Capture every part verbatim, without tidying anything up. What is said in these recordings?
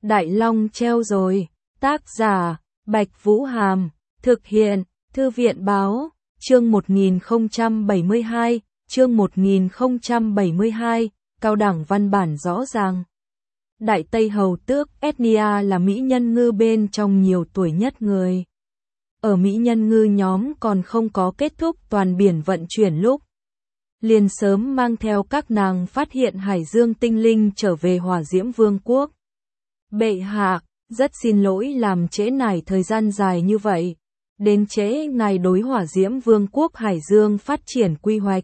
Đại Long treo rồi, tác giả, Bạch Vũ Hàm, thực hiện, Thư viện Báo, chương một nghìn không trăm bảy mươi hai, chương một nghìn không trăm bảy mươi hai, cao đẳng văn bản rõ ràng. Đại Tây Hầu Tước Ethnia là mỹ nhân ngư bên trong nhiều tuổi nhất người. Ở mỹ nhân ngư nhóm còn không có kết thúc toàn biển vận chuyển lúc. Liền sớm mang theo các nàng phát hiện Hải Dương tinh linh trở về Hỏa Diễm Vương quốc. Bệ hạ, rất xin lỗi làm trễ nải thời gian dài như vậy. Đến trễ ngài đối Hỏa Diễm Vương quốc Hải Dương phát triển quy hoạch.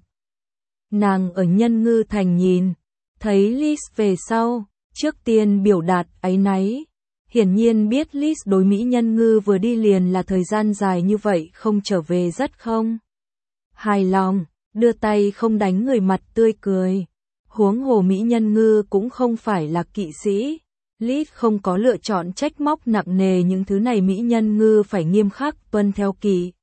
Nàng ở Nhân Ngư Thành nhìn, thấy Liz về sau, trước tiên biểu đạt áy náy. Hiển nhiên biết Liz đối mỹ nhân ngư vừa đi liền là thời gian dài như vậy không trở về rất không hài lòng, đưa tay không đánh người mặt tươi cười. Huống hồ mỹ nhân ngư cũng không phải là kỵ sĩ. Liz không có lựa chọn trách móc nặng nề những thứ này mỹ nhân ngư phải nghiêm khắc tuân theo kỵ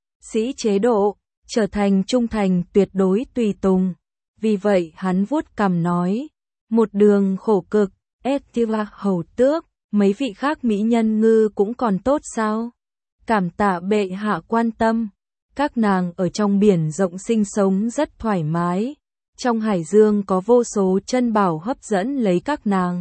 sĩ chế độ, trở thành trung thành tuyệt đối tùy tùng. Vì vậy hắn vuốt cằm nói, một đường khổ cực, Ethnia hầu tước, mấy vị khác mỹ nhân ngư cũng còn tốt sao? Cảm tạ bệ hạ quan tâm. Các nàng ở trong biển rộng sinh sống rất thoải mái. Trong Hải Dương có vô số chân bảo hấp dẫn lấy các nàng.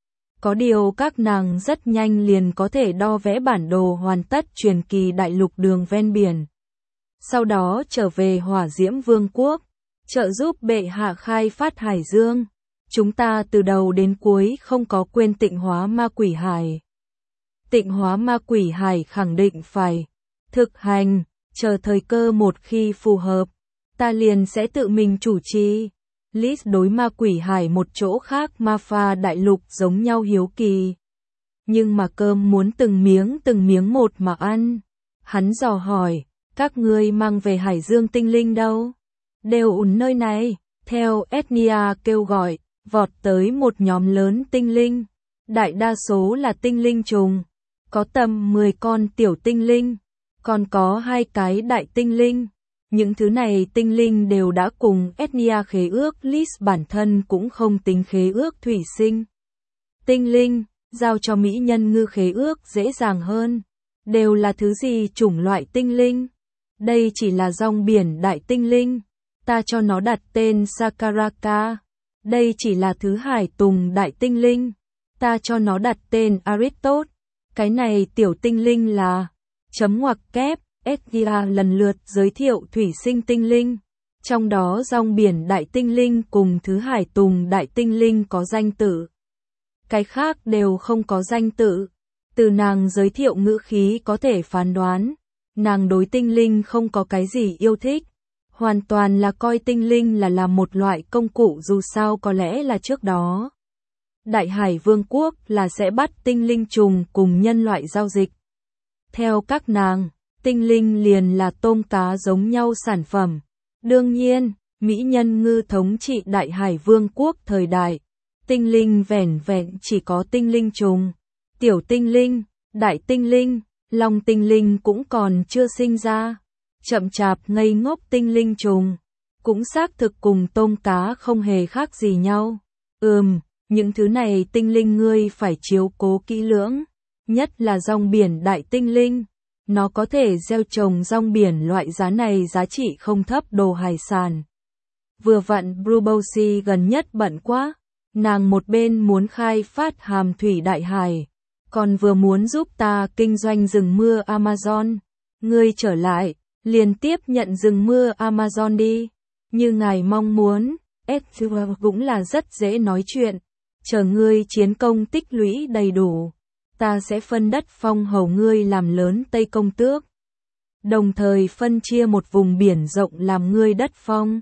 Có điều các nàng rất nhanh liền có thể đo vẽ bản đồ hoàn tất truyền kỳ đại lục đường ven biển. Sau đó trở về Hỏa Diễm Vương quốc, trợ giúp bệ hạ khai phát Hải Dương. Chúng ta từ đầu đến cuối không có quên Tịnh Hóa Ma Quỷ Hải. Tịnh Hóa Ma Quỷ Hải khẳng định phải thực hành, chờ thời cơ một khi phù hợp, ta liền sẽ tự mình chủ trì. Liz đối Ma Quỷ Hải một chỗ khác Ma Pha đại lục giống nhau hiếu kỳ. Nhưng mà cơm muốn từng miếng từng miếng một mà ăn. Hắn dò hỏi, các ngươi mang về Hải Dương tinh linh đâu? Đều ủn nơi này, theo Ethnia kêu gọi. Vọt tới một nhóm lớn tinh linh, đại đa số là tinh linh trùng, có tầm mười con tiểu tinh linh, còn có hai cái đại tinh linh. Những thứ này tinh linh đều đã cùng Ethnia khế ước, Liz bản thân cũng không tính khế ước thủy sinh. Tinh linh, giao cho mỹ nhân ngư khế ước dễ dàng hơn. Đều là thứ gì chủng loại tinh linh? Đây chỉ là rong biển đại tinh linh, ta cho nó đặt tên Sakaraka. Đây chỉ là thứ hải tùng đại tinh linh, ta cho nó đặt tên Aristotle. Cái này tiểu tinh linh là chấm ngoặc kép. Ethnia lần lượt giới thiệu thủy sinh tinh linh, trong đó rong biển đại tinh linh cùng thứ hải tùng đại tinh linh có danh tự. Cái khác đều không có danh tự. Từ nàng giới thiệu ngữ khí có thể phán đoán, nàng đối tinh linh không có cái gì yêu thích. Hoàn toàn là coi tinh linh là là một loại công cụ, dù sao có lẽ là trước đó Đại Hải Vương quốc là sẽ bắt tinh linh trùng cùng nhân loại giao dịch. Theo các nàng, tinh linh liền là tôm cá giống nhau sản phẩm. Đương nhiên, mỹ nhân ngư thống trị Đại Hải Vương quốc thời đại, tinh linh vẻn vẹn chỉ có tinh linh trùng, tiểu tinh linh, đại tinh linh, long tinh linh cũng còn chưa sinh ra. Chậm chạp ngây ngốc tinh linh trùng, cũng xác thực cùng tôm cá không hề khác gì nhau. Ừm, những thứ này tinh linh ngươi phải chiếu cố kỹ lưỡng, nhất là rong biển đại tinh linh. Nó có thể gieo trồng rong biển loại giá này giá trị không thấp đồ hải sản. Vừa vặn Brubosi gần nhất bận quá, nàng một bên muốn khai phát hàm thủy đại hải, còn vừa muốn giúp ta kinh doanh rừng mưa Amazon. Ngươi trở lại, liền tiếp nhận rừng mưa Amazon đi. Như ngài mong muốn, Ethnia cũng là rất dễ nói chuyện. Chờ ngươi chiến công tích lũy đầy đủ, ta sẽ phân đất phong hầu ngươi làm lớn Tây Công Tước. Đồng thời phân chia một vùng biển rộng làm ngươi đất phong.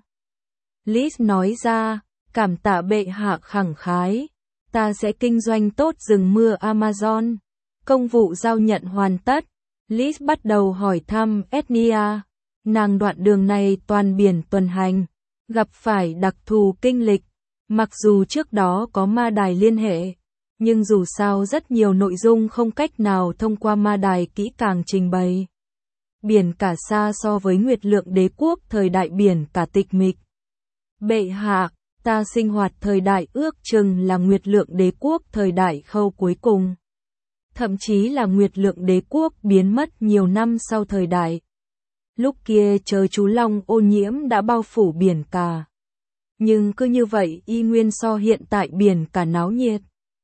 Liz nói ra, cảm tạ bệ hạ khẳng khái. Ta sẽ kinh doanh tốt rừng mưa Amazon. Công vụ giao nhận hoàn tất. Liz bắt đầu hỏi thăm Ethnia. Nàng đoạn đường này toàn biển tuần hành, gặp phải đặc thù kinh lịch. Mặc dù trước đó có ma đài liên hệ, nhưng dù sao rất nhiều nội dung không cách nào thông qua ma đài kỹ càng trình bày. Biển cả xa so với Nguyệt Lượng Đế quốc thời đại biển cả tịch mịch. Bệ hạ, ta sinh hoạt thời đại ước chừng là Nguyệt Lượng Đế quốc thời đại khâu cuối cùng. Thậm chí là Nguyệt Lượng Đế quốc biến mất nhiều năm sau thời đại. Lúc kia trời chú long ô nhiễm đã bao phủ biển cả. Nhưng cứ như vậy y nguyên so hiện tại biển cả náo nhiệt.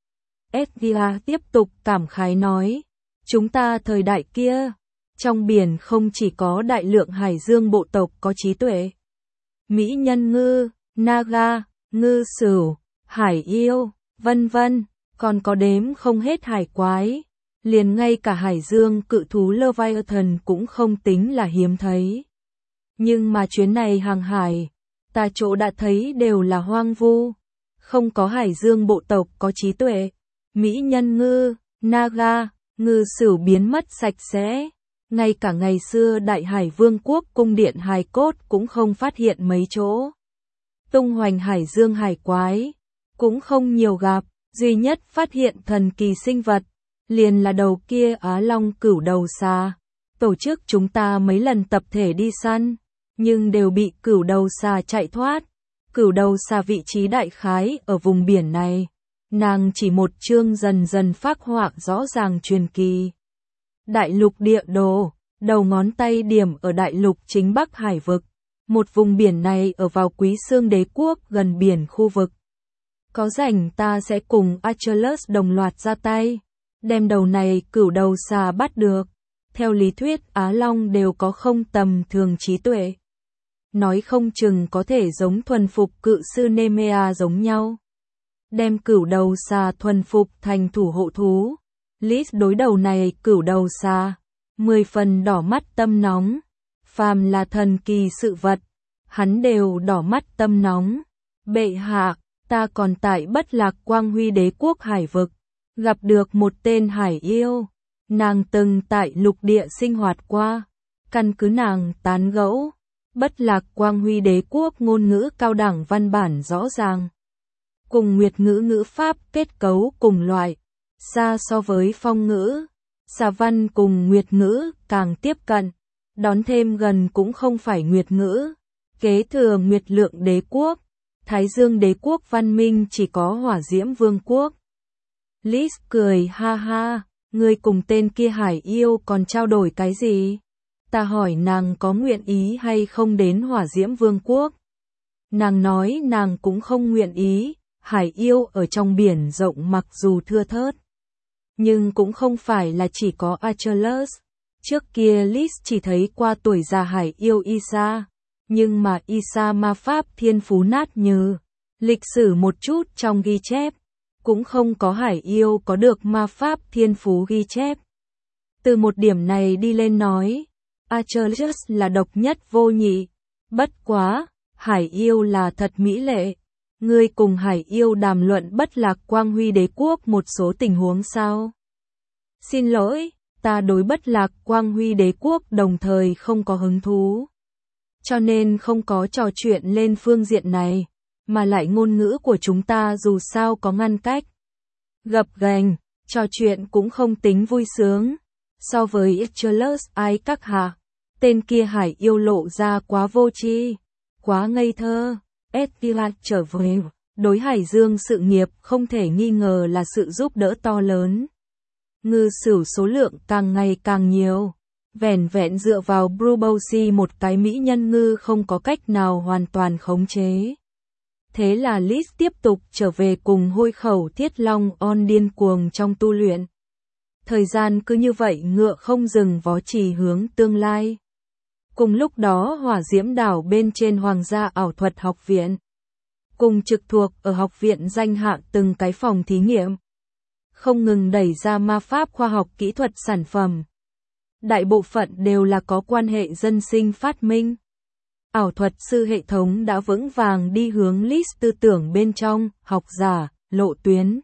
Edgar tiếp tục cảm khái nói, chúng ta thời đại kia, trong biển không chỉ có đại lượng hải dương bộ tộc có trí tuệ. Mỹ nhân ngư, naga, ngư sửu, hải yêu, vân vân, còn có đếm không hết hải quái. Liền ngay cả hải dương cự thú Leviathan cũng không tính là hiếm thấy. Nhưng mà chuyến này hàng hải, ta chỗ đã thấy đều là hoang vu, không có hải dương bộ tộc có trí tuệ. Mỹ nhân ngư, naga, ngư sửu biến mất sạch sẽ. Ngay cả ngày xưa Đại Hải Vương quốc cung điện hài cốt cũng không phát hiện mấy chỗ. Tung hoành hải dương hải quái, cũng không nhiều gặp, duy nhất phát hiện thần kỳ sinh vật, liền là đầu kia Á Long cửu đầu xà. Tổ chức chúng ta mấy lần tập thể đi săn, nhưng đều bị cửu đầu xà chạy thoát. Cửu đầu xà vị trí đại khái ở vùng biển này. Nàng chỉ một chương dần dần phác họa rõ ràng truyền kỳ. Đại lục địa đồ, đầu ngón tay điểm ở đại lục chính Bắc Hải vực. Một vùng biển này ở vào Quý Xương Đế quốc gần biển khu vực. Có rảnh ta sẽ cùng Achilles đồng loạt ra tay, đem đầu này cửu đầu xà bắt được. Theo lý thuyết Á Long đều có không tầm thường trí tuệ. Nói không chừng có thể giống thuần phục cự sư Nemea giống nhau. Đem cửu đầu xà thuần phục thành thủ hộ thú. Lít đối đầu này cửu đầu xà, mười phần đỏ mắt tâm nóng. Phàm là thần kỳ sự vật, hắn đều đỏ mắt tâm nóng. Bệ hạ, ta còn tại Bất Lạc Quang Huy Đế quốc hải vực, gặp được một tên hải yêu. Nàng từng tại lục địa sinh hoạt qua, căn cứ nàng tán gẫu. Bất Lạc Quang Huy Đế quốc ngôn ngữ cao đẳng văn bản rõ ràng. Cùng Nguyệt ngữ ngữ pháp kết cấu cùng loại, xa so với Phong ngữ. Xà văn cùng Nguyệt ngữ càng tiếp cận, đón thêm gần cũng không phải Nguyệt ngữ. Kế thừa Nguyệt Lượng Đế quốc, Thái Dương Đế quốc văn minh chỉ có Hỏa Diễm Vương quốc. Liz cười ha ha, ngươi cùng tên kia hải yêu còn trao đổi cái gì? Ta hỏi nàng có nguyện ý hay không đến Hỏa Diễm Vương quốc. Nàng nói nàng cũng không nguyện ý, hải yêu ở trong biển rộng mặc dù thưa thớt. Nhưng cũng không phải là chỉ có Achilles. Trước kia Liz chỉ thấy qua tuổi già hải yêu Isa. Nhưng mà Isa ma pháp thiên phú nát như. Lịch sử một chút trong ghi chép. Cũng không có hải yêu có được ma pháp thiên phú ghi chép. Từ một điểm này đi lên nói, Achilles là độc nhất vô nhị. Bất quá, hải yêu là thật mỹ lệ. Ngươi cùng hải yêu đàm luận Bất Lạc Quang Huy Đế quốc một số tình huống sao? Xin lỗi, ta đối Bất Lạc Quang Huy Đế quốc đồng thời không có hứng thú. Cho nên không có trò chuyện lên phương diện này, mà lại ngôn ngữ của chúng ta dù sao có ngăn cách. Gập ghềnh, trò chuyện cũng không tính vui sướng. So với Achilles ai các hạ, tên kia hải yêu lộ ra quá vô tri, quá ngây thơ. Edgar trở về, đối hải dương sự nghiệp không thể nghi ngờ là sự giúp đỡ to lớn. Ngư sửu số lượng càng ngày càng nhiều, vẻn vẹn dựa vào Brubosi một cái mỹ nhân ngư không có cách nào hoàn toàn khống chế. Thế là Liz tiếp tục trở về cùng hôi khẩu thiết long on điên cuồng trong tu luyện. Thời gian cứ như vậy ngựa không dừng vó chỉ hướng tương lai. Cùng lúc đó Hỏa Diễm đảo bên trên Hoàng gia ảo thuật học viện. Cùng trực thuộc ở học viện danh hạng từng cái phòng thí nghiệm. Không ngừng đẩy ra ma pháp khoa học kỹ thuật sản phẩm. Đại bộ phận đều là có quan hệ dân sinh phát minh. Ảo thuật sư hệ thống đã vững vàng đi hướng list tư tưởng bên trong, học giả, lộ tuyến.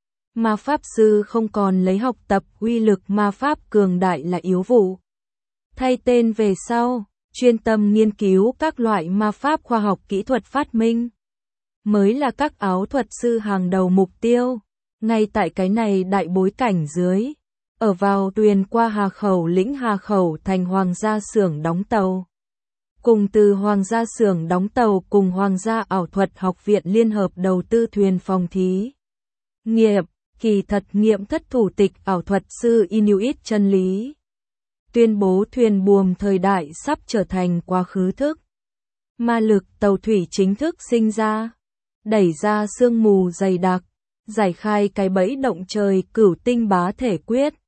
Ma pháp sư không còn lấy học tập uy lực ma pháp cường đại là yếu vụ. Thay tên về sau, chuyên tâm nghiên cứu các loại ma pháp khoa học kỹ thuật phát minh. Mới là các áo thuật sư hàng đầu mục tiêu. Ngay tại cái này đại bối cảnh dưới, ở vào tuyền qua Hà Khẩu lĩnh Hà Khẩu thành Hoàng gia xưởng đóng tàu. cùng từ Hoàng gia xưởng đóng tàu cùng Hoàng gia ảo thuật học viện liên hợp đầu tư thuyền phòng thí nghiệm, kỳ thật nghiệm thất thủ tịch ảo thuật sư Inuit chân lý. Tuyên bố thuyền buồm thời đại sắp trở thành quá khứ thức. Ma lực tàu thủy chính thức sinh ra, đẩy ra sương mù dày đặc, giải khai cái bẫy động trời cửu tinh bá thể quyết.